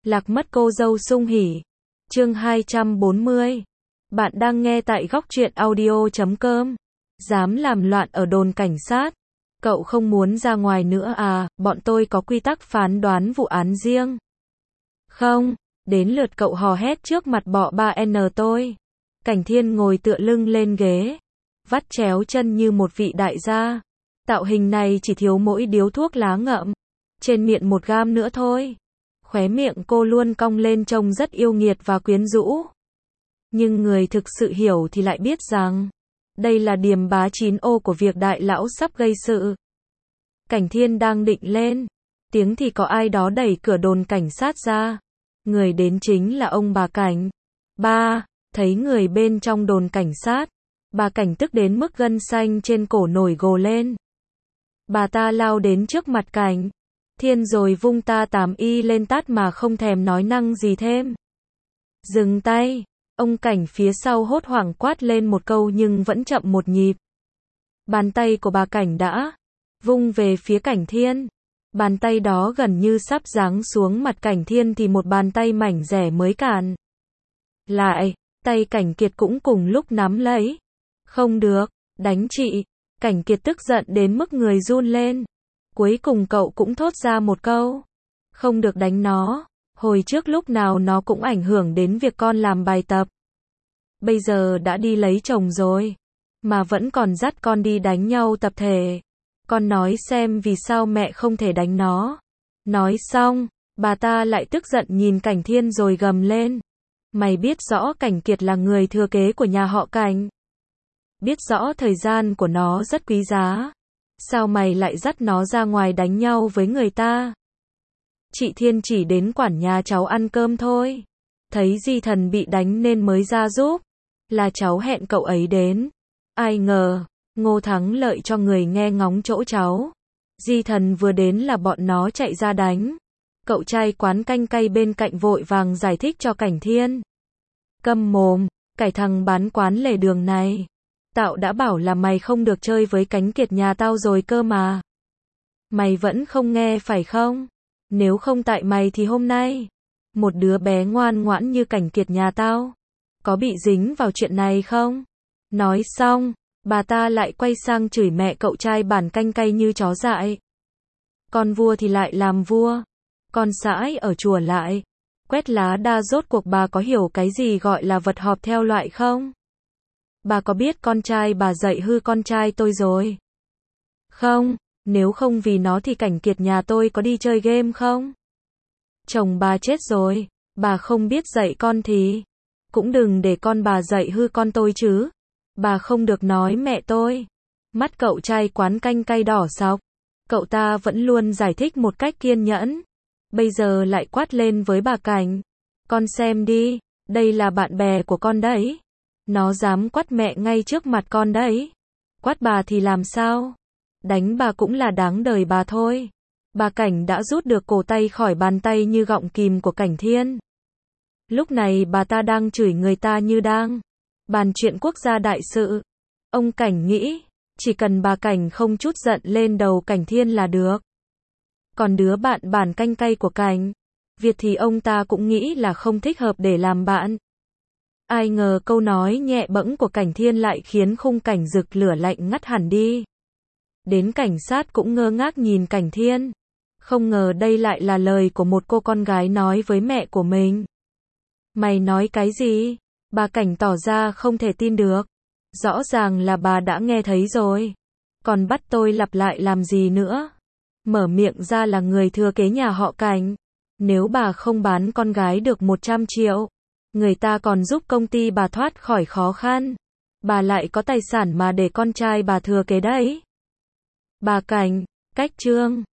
Lạc mất cô dâu sung hỉ. Chương 240. Bạn đang nghe tại góc truyện audio.com. Dám làm loạn ở đồn cảnh sát. Cậu không muốn ra ngoài nữa à, bọn tôi có quy tắc phán đoán vụ án riêng. Không, đến lượt cậu hò hét trước mặt bọ 3N tôi. Cảnh Thiên ngồi tựa lưng lên ghế, vắt chéo chân như một vị đại gia. Tạo hình này chỉ thiếu mỗi điếu thuốc lá ngậm trên miệng một gam nữa thôi. Khóe miệng cô luôn cong lên trông rất yêu nghiệt và quyến rũ. Nhưng người thực sự hiểu thì lại biết rằng đây là điềm bá 9ô của việc đại lão sắp gây sự. Cảnh Thiên đang định lên tiếng thì có ai đó đẩy cửa đồn cảnh sát ra. Người đến chính là ông bà Cảnh. Ba, thấy người bên trong đồn cảnh sát, bà Cảnh tức đến mức gân xanh trên cổ nổi gồ lên. Bà ta lao đến trước mặt Cảnh Thiên rồi vung ta 8y lên tát mà không thèm nói năng gì thêm. Dừng tay, ông Cảnh phía sau hốt hoảng quát lên một câu nhưng vẫn chậm một nhịp. Bàn tay của bà Cảnh đã vung về phía Cảnh Thiên. Bàn tay đó gần như sắp giáng xuống mặt Cảnh Thiên thì một bàn tay mảnh dẻ mới cản lại. Tay Cảnh Kiệt cũng cùng lúc nắm lấy. Không được, đánh chị. Cảnh Kiệt tức giận đến mức người run lên. Cuối cùng cậu cũng thốt ra một câu. Không được đánh nó. Hồi trước lúc nào nó cũng ảnh hưởng đến việc con làm bài tập. Bây giờ đã đi lấy chồng rồi, mà vẫn còn dắt con đi đánh nhau tập thể. Con nói xem vì sao mẹ không thể đánh nó. Nói xong, bà ta lại tức giận nhìn Cảnh Thiên rồi gầm lên. Mày biết rõ Cảnh Kiệt là người thừa kế của nhà họ Cảnh. Biết rõ thời gian của nó rất quý giá. Sao mày lại dắt nó ra ngoài đánh nhau với người ta? Chị Thiên chỉ đến quản nhà cháu ăn cơm thôi. Thấy Di Thần bị đánh nên mới ra giúp. Là cháu hẹn cậu ấy đến. Ai ngờ, Ngô Thắng Lợi cho người nghe ngóng chỗ cháu. Di Thần vừa đến là bọn nó chạy ra đánh. Cậu trai quán canh cay bên cạnh vội vàng giải thích cho Cảnh Thiên. Câm mồm, cái thằng bán quán lề đường này. Tao đã bảo là mày không được chơi với Cánh Kiệt nhà tao rồi cơ mà. Mày vẫn không nghe phải không? Nếu không tại mày thì hôm nay, một đứa bé ngoan ngoãn như Cảnh Kiệt nhà tao, có bị dính vào chuyện này không? Nói xong, bà ta lại quay sang chửi mẹ cậu trai bản canh cay như chó dại. Con vua thì lại làm vua. Con sãi ở chùa lại quét lá đa. Rốt cuộc bà có hiểu cái gì gọi là vật họp theo loại không? Bà có biết con trai bà dạy hư con trai tôi rồi? Không, nếu không vì nó thì Cảnh Kiệt nhà tôi có đi chơi game không? Chồng bà chết rồi, bà không biết dạy con thì cũng đừng để con bà dạy hư con tôi chứ. Bà không được nói mẹ tôi. Mắt cậu trai quán canh cay đỏ sọc. Cậu ta vẫn luôn giải thích một cách kiên nhẫn. Bây giờ lại quát lên với bà Cảnh. Con xem đi, đây là bạn bè của con đấy. Nó dám quát mẹ ngay trước mặt con đấy. Quát bà thì làm sao? Đánh bà cũng là đáng đời bà thôi. Bà Cảnh đã rút được cổ tay khỏi bàn tay như gọng kìm của Cảnh Thiên. Lúc này bà ta đang chửi người ta như đang bàn chuyện quốc gia đại sự. Ông Cảnh nghĩ, chỉ cần bà Cảnh không chút giận lên đầu Cảnh Thiên là được. Còn đứa bạn bản canh cay của Cảnh Việt thì ông ta cũng nghĩ là không thích hợp để làm bạn. Ai ngờ câu nói nhẹ bẫng của Cảnh Thiên lại khiến khung cảnh rực lửa lạnh ngắt hẳn đi. Đến cảnh sát cũng ngơ ngác nhìn Cảnh Thiên. Không ngờ đây lại là lời của một cô con gái nói với mẹ của mình. Mày nói cái gì? Bà Cảnh tỏ ra không thể tin được. Rõ ràng là bà đã nghe thấy rồi. Còn bắt tôi lặp lại làm gì nữa? Mở miệng ra là người thừa kế nhà họ Cảnh. Nếu bà không bán con gái được 100 triệu, người ta còn giúp công ty bà thoát khỏi khó khăn. Bà lại có tài sản mà để con trai bà thừa kế đấy. Bà Cảnh, cách chương.